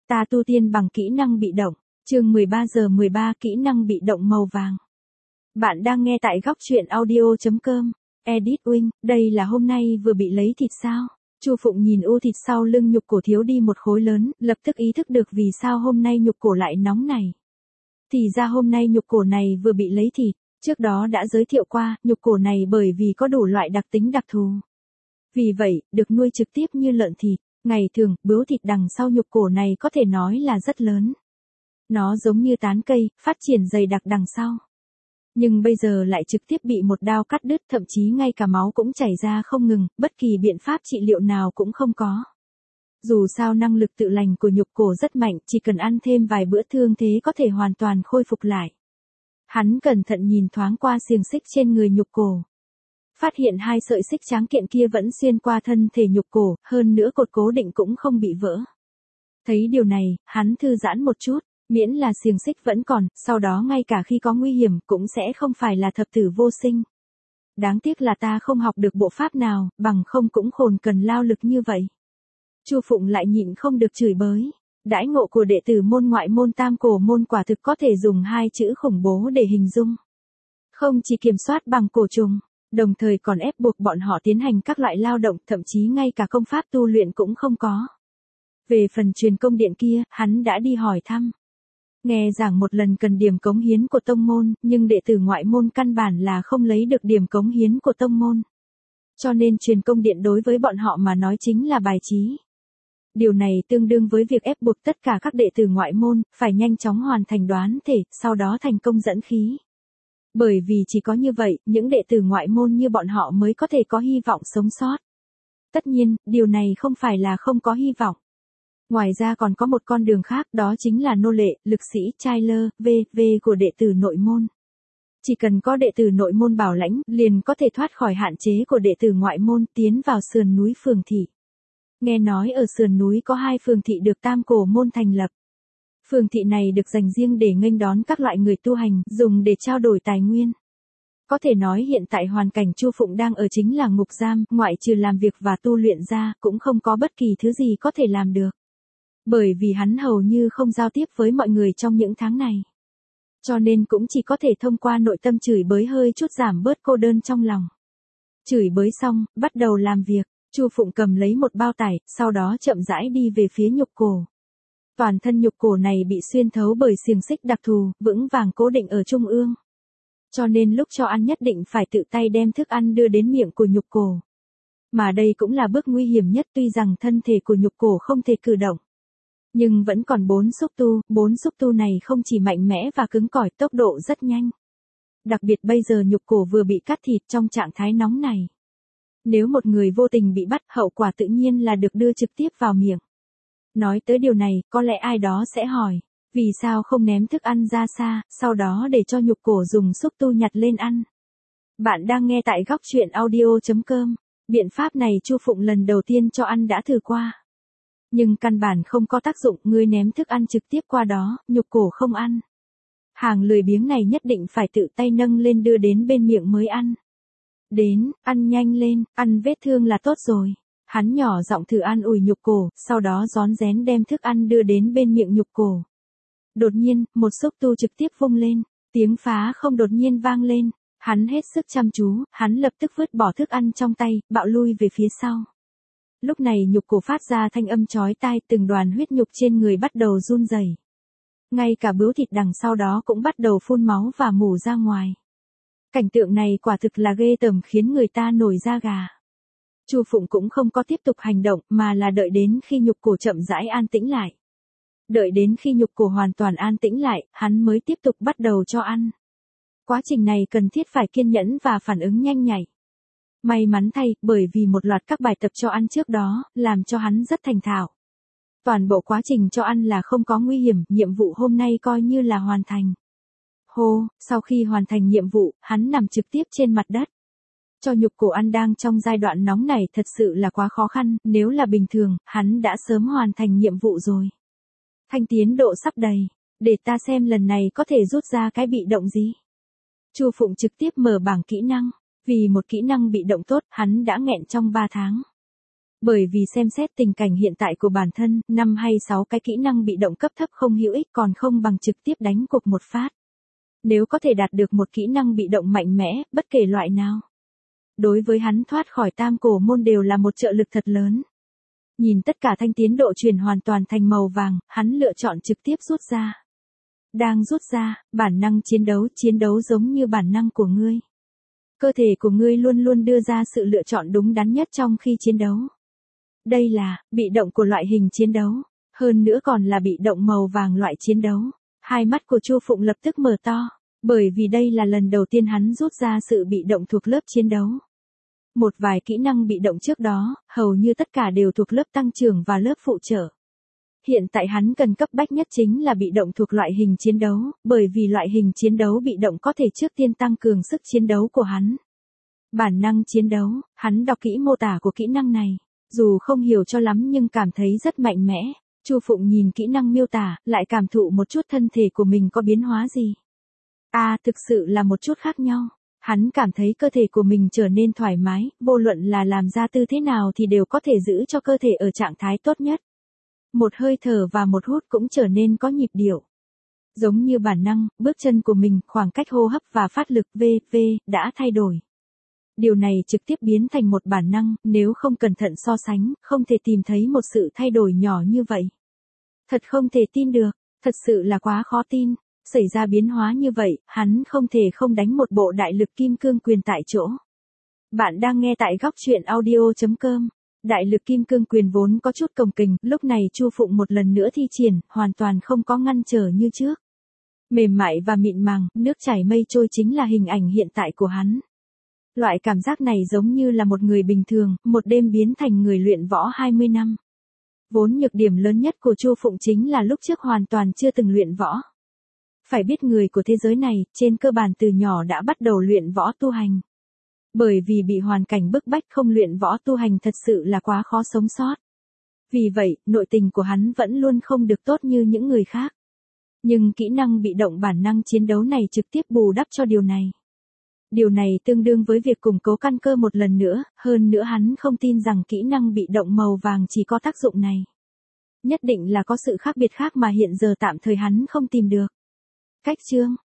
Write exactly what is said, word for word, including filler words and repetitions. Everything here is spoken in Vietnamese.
Ta tu tiên bằng kỹ năng bị động, chương mười ba giờ mười ba kỹ năng bị động màu vàng. Bạn đang nghe tại góc truyện audio.com. Edit Wing, đây là hôm nay vừa bị lấy thịt sao? Chu Phụng nhìn u thịt sau lưng nhục cổ thiếu đi một khối lớn, lập tức ý thức được vì sao hôm nay nhục cổ lại nóng này. Thì ra hôm nay nhục cổ này vừa bị lấy thịt, trước đó đã giới thiệu qua, nhục cổ này bởi vì có đủ loại đặc tính đặc thù. Vì vậy, được nuôi trực tiếp như lợn thịt. Ngày thường, bướu thịt đằng sau nhục cổ này có thể nói là rất lớn. Nó giống như tán cây, phát triển dày đặc đằng sau. Nhưng bây giờ lại trực tiếp bị một đao cắt đứt, thậm chí ngay cả máu cũng chảy ra không ngừng, bất kỳ biện pháp trị liệu nào cũng không có. Dù sao năng lực tự lành của nhục cổ rất mạnh, chỉ cần ăn thêm vài bữa thương thế có thể hoàn toàn khôi phục lại. Hắn cẩn thận nhìn thoáng qua xiềng xích trên người nhục cổ. Phát hiện hai sợi xích tráng kiện kia vẫn xuyên qua thân thể nhục cổ, hơn nữa cột cố định cũng không bị vỡ. Thấy điều này, hắn thư giãn một chút, miễn là xiềng xích vẫn còn, sau đó ngay cả khi có nguy hiểm cũng sẽ không phải là thập tử vô sinh. Đáng tiếc là ta không học được bộ pháp nào, bằng không cũng khôn cần lao lực như vậy. Chu Phụng lại nhịn không được chửi bới. Đãi ngộ của đệ tử môn ngoại môn tam cổ môn quả thực có thể dùng hai chữ khủng bố để hình dung. Không chỉ kiểm soát bằng cổ trùng, đồng thời còn ép buộc bọn họ tiến hành các loại lao động, thậm chí ngay cả công pháp tu luyện cũng không có. Về phần truyền công điện kia, hắn đã đi hỏi thăm. Nghe giảng một lần cần điểm cống hiến của tông môn, nhưng đệ tử ngoại môn căn bản là không lấy được điểm cống hiến của tông môn. Cho nên truyền công điện đối với bọn họ mà nói chính là bài trí. Điều này tương đương với việc ép buộc tất cả các đệ tử ngoại môn, phải nhanh chóng hoàn thành đoán thể, sau đó thành công dẫn khí. Bởi vì chỉ có như vậy, những đệ tử ngoại môn như bọn họ mới có thể có hy vọng sống sót. Tất nhiên, điều này không phải là không có hy vọng. Ngoài ra còn có một con đường khác, đó chính là nô lệ, lực sĩ, trai lơ, vê vê của đệ tử nội môn. Chỉ cần có đệ tử nội môn bảo lãnh, liền có thể thoát khỏi hạn chế của đệ tử ngoại môn, tiến vào sườn núi phường thị. Nghe nói ở sườn núi có hai phường thị được tam cổ môn thành lập. Phường thị này được dành riêng để nghênh đón các loại người tu hành, dùng để trao đổi tài nguyên. Có thể nói hiện tại hoàn cảnh Chu Phụng đang ở chính là ngục giam, ngoại trừ làm việc và tu luyện ra, cũng không có bất kỳ thứ gì có thể làm được. Bởi vì hắn hầu như không giao tiếp với mọi người trong những tháng này. Cho nên cũng chỉ có thể thông qua nội tâm chửi bới hơi chút giảm bớt cô đơn trong lòng. Chửi bới xong, bắt đầu làm việc, Chu Phụng cầm lấy một bao tải, sau đó chậm rãi đi về phía nhục cổ. Toàn thân nhục cổ này bị xuyên thấu bởi xiềng xích đặc thù, vững vàng cố định ở trung ương. Cho nên lúc cho ăn nhất định phải tự tay đem thức ăn đưa đến miệng của nhục cổ. Mà đây cũng là bước nguy hiểm nhất, tuy rằng thân thể của nhục cổ không thể cử động. Nhưng vẫn còn bốn xúc tu, bốn xúc tu này không chỉ mạnh mẽ và cứng cỏi, tốc độ rất nhanh. Đặc biệt bây giờ nhục cổ vừa bị cắt thịt trong trạng thái nóng này. Nếu một người vô tình bị bắt, hậu quả tự nhiên là được đưa trực tiếp vào miệng. Nói tới điều này, có lẽ ai đó sẽ hỏi, vì sao không ném thức ăn ra xa, sau đó để cho nhục cổ dùng xúc tu nhặt lên ăn. Bạn đang nghe tại góc truyện audio.com. Biện pháp này Chu Phụng lần đầu tiên cho ăn đã thử qua. Nhưng căn bản không có tác dụng, ngươi ném thức ăn trực tiếp qua đó, nhục cổ không ăn. Hàng lười biếng này nhất định phải tự tay nâng lên đưa đến bên miệng mới ăn. Đến, ăn nhanh lên, ăn vết thương là tốt rồi. Hắn nhỏ giọng thử an ủi nhục cổ, sau đó rón rén đem thức ăn đưa đến bên miệng nhục cổ. Đột nhiên, một xúc tu trực tiếp vung lên, tiếng phá không đột nhiên vang lên. Hắn hết sức chăm chú, hắn lập tức vứt bỏ thức ăn trong tay, bạo lui về phía sau. Lúc này nhục cổ phát ra thanh âm chói tai, từng đoàn huyết nhục trên người bắt đầu run rẩy. Ngay cả bướu thịt đằng sau đó cũng bắt đầu phun máu và mủ ra ngoài. Cảnh tượng này quả thực là ghê tởm, khiến người ta nổi da gà. Chu Phụng cũng không có tiếp tục hành động, mà là đợi đến khi nhục cổ chậm rãi an tĩnh lại. Đợi đến khi nhục cổ hoàn toàn an tĩnh lại, hắn mới tiếp tục bắt đầu cho ăn. Quá trình này cần thiết phải kiên nhẫn và phản ứng nhanh nhạy. May mắn thay, bởi vì một loạt các bài tập cho ăn trước đó, làm cho hắn rất thành thạo. Toàn bộ quá trình cho ăn là không có nguy hiểm, nhiệm vụ hôm nay coi như là hoàn thành. Hô, sau khi hoàn thành nhiệm vụ, hắn nằm trực tiếp trên mặt đất. Cho nhục cổ ăn đang trong giai đoạn nóng này thật sự là quá khó khăn, nếu là bình thường, hắn đã sớm hoàn thành nhiệm vụ rồi. Thanh tiến độ sắp đầy, để ta xem lần này có thể rút ra cái bị động gì. Chu Phụng trực tiếp mở bảng kỹ năng, vì một kỹ năng bị động tốt, hắn đã nghẹn trong ba tháng. Bởi vì xem xét tình cảnh hiện tại của bản thân, năm hay sáu cái kỹ năng bị động cấp thấp không hữu ích còn không bằng trực tiếp đánh cục một phát. Nếu có thể đạt được một kỹ năng bị động mạnh mẽ, bất kể loại nào. Đối với hắn thoát khỏi tam cổ môn đều là một trợ lực thật lớn. Nhìn tất cả thanh tiến độ chuyển hoàn toàn thành màu vàng, hắn lựa chọn trực tiếp rút ra. Đang rút ra, bản năng chiến đấu, chiến đấu giống như bản năng của ngươi. Cơ thể của ngươi luôn luôn đưa ra sự lựa chọn đúng đắn nhất trong khi chiến đấu. Đây là, bị động của loại hình chiến đấu, hơn nữa còn là bị động màu vàng loại chiến đấu. Hai mắt của Chu Phụng lập tức mở to, bởi vì đây là lần đầu tiên hắn rút ra sự bị động thuộc lớp chiến đấu. Một vài kỹ năng bị động trước đó, hầu như tất cả đều thuộc lớp tăng trưởng và lớp phụ trợ. Hiện tại hắn cần cấp bách nhất chính là bị động thuộc loại hình chiến đấu, bởi vì loại hình chiến đấu bị động có thể trước tiên tăng cường sức chiến đấu của hắn. Bản năng chiến đấu, hắn đọc kỹ mô tả của kỹ năng này, dù không hiểu cho lắm nhưng cảm thấy rất mạnh mẽ. Chu Phụng nhìn kỹ năng miêu tả, lại cảm thụ một chút thân thể của mình có biến hóa gì. À, thực sự là một chút khác nhau. Hắn cảm thấy cơ thể của mình trở nên thoải mái, vô luận là làm ra tư thế nào thì đều có thể giữ cho cơ thể ở trạng thái tốt nhất. Một hơi thở và một hút cũng trở nên có nhịp điệu. Giống như bản năng, bước chân của mình, khoảng cách hô hấp và phát lực vân vân đã thay đổi. Điều này trực tiếp biến thành một bản năng, nếu không cẩn thận so sánh, không thể tìm thấy một sự thay đổi nhỏ như vậy. Thật không thể tin được, thật sự là quá khó tin. Xảy ra biến hóa như vậy, hắn không thể không đánh một bộ đại lực kim cương quyền tại chỗ. Bạn đang nghe tại góc truyện audio chấm com. Đại lực kim cương quyền vốn có chút cồng kềnh, lúc này Chu Phụng một lần nữa thi triển, hoàn toàn không có ngăn trở như trước. Mềm mại và mịn màng, nước chảy mây trôi chính là hình ảnh hiện tại của hắn. Loại cảm giác này giống như là một người bình thường, một đêm biến thành người luyện võ hai mươi năm. Vốn nhược điểm lớn nhất của Chu Phụng chính là lúc trước hoàn toàn chưa từng luyện võ. Phải biết người của thế giới này, trên cơ bản từ nhỏ đã bắt đầu luyện võ tu hành. Bởi vì bị hoàn cảnh bức bách không luyện võ tu hành thật sự là quá khó sống sót. Vì vậy, nội tình của hắn vẫn luôn không được tốt như những người khác. Nhưng kỹ năng bị động bản năng chiến đấu này trực tiếp bù đắp cho điều này. Điều này tương đương với việc củng cố căn cơ một lần nữa, hơn nữa hắn không tin rằng kỹ năng bị động màu vàng chỉ có tác dụng này. Nhất định là có sự khác biệt khác mà hiện giờ tạm thời hắn không tìm được. Cách chương